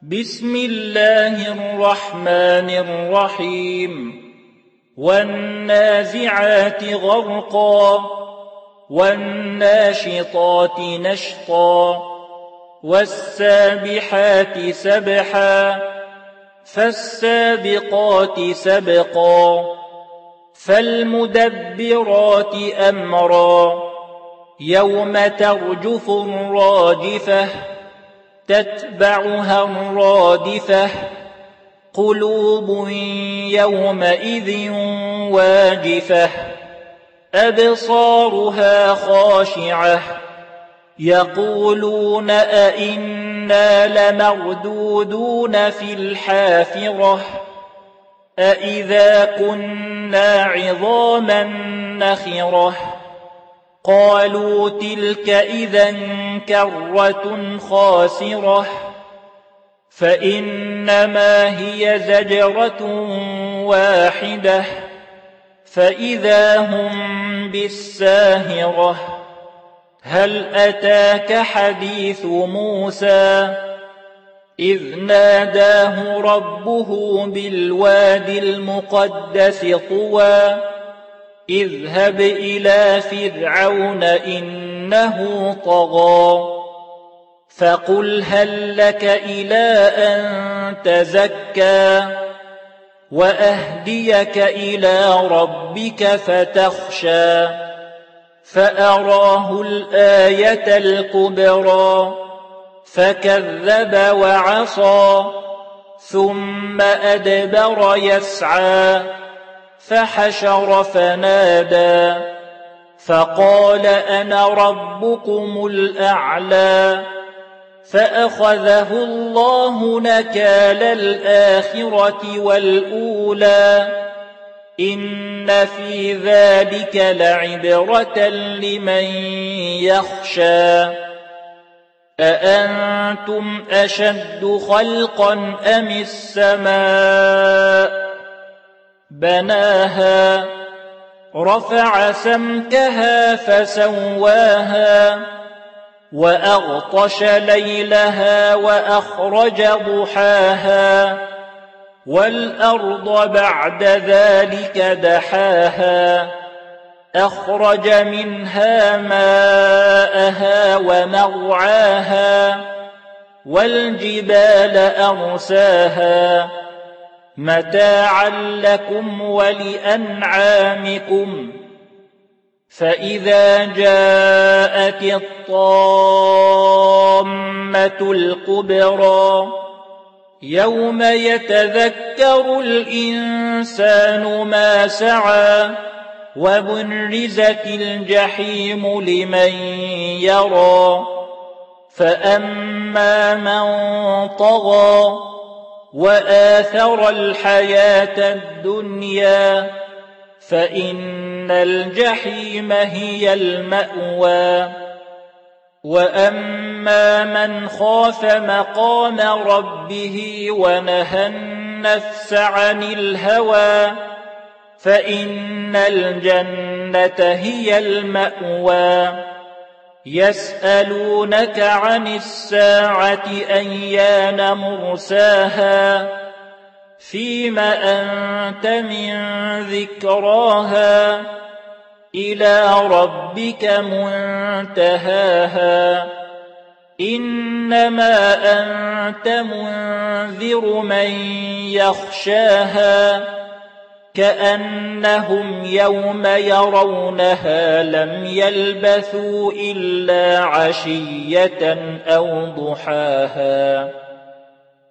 بسم الله الرحمن الرحيم والنازعات غرقا والناشطات نشطا والسابحات سبحا فالسابقات سبقا فالمدبرات أمرا يوم ترجف الراجفة تتبعها الرادفة قلوب يومئذ واجفة أبصارها خاشعة يقولون أئنا لمردودون في الحافرة أئذا كنا عظاما نخرة قالوا تلك إذا كرة خاسرة فإنما هي زجرة واحدة فإذا هم بالساهرة هل أتاك حديث موسى إذ ناداه ربه بالوادي المقدس طوى اذهب إلى فرعون إنه طغى فقل هل لك إلى أن تزكى وأهديك إلى ربك فتخشى فأراه الآية الكبرى فكذب وعصى ثم أدبر يسعى فحشر فنادى فقال أنا ربكم الأعلى فأخذه الله نكال الآخرة والأولى إن في ذلك لعبرة لمن يخشى أأنتم أشد خلقا أم السماء بناها رفع سمكها فسواها وأغطش ليلها وأخرج ضحاها والأرض بعد ذلك دحاها أخرج منها ماءها ومرعاها والجبال أرساها متاعا لكم ولأنعامكم فإذا جاءت الطامة الكبرى يوم يتذكر الإنسان ما سعى وبرزت الجحيم لمن يرى فأما من طغى وآثر الحياة الدنيا فإن الجحيم هي المأوى وأما من خاف مقام ربه ونهى النفس عن الهوى فإن الجنة هي المأوى يسألونك عن الساعة أيان مرساها فيم أنت من ذكراها إلى ربك منتهاها إنما أنت منذر من يخشاها كأنهم يوم يرونها لم يلبثوا إلا عشية أو ضحاها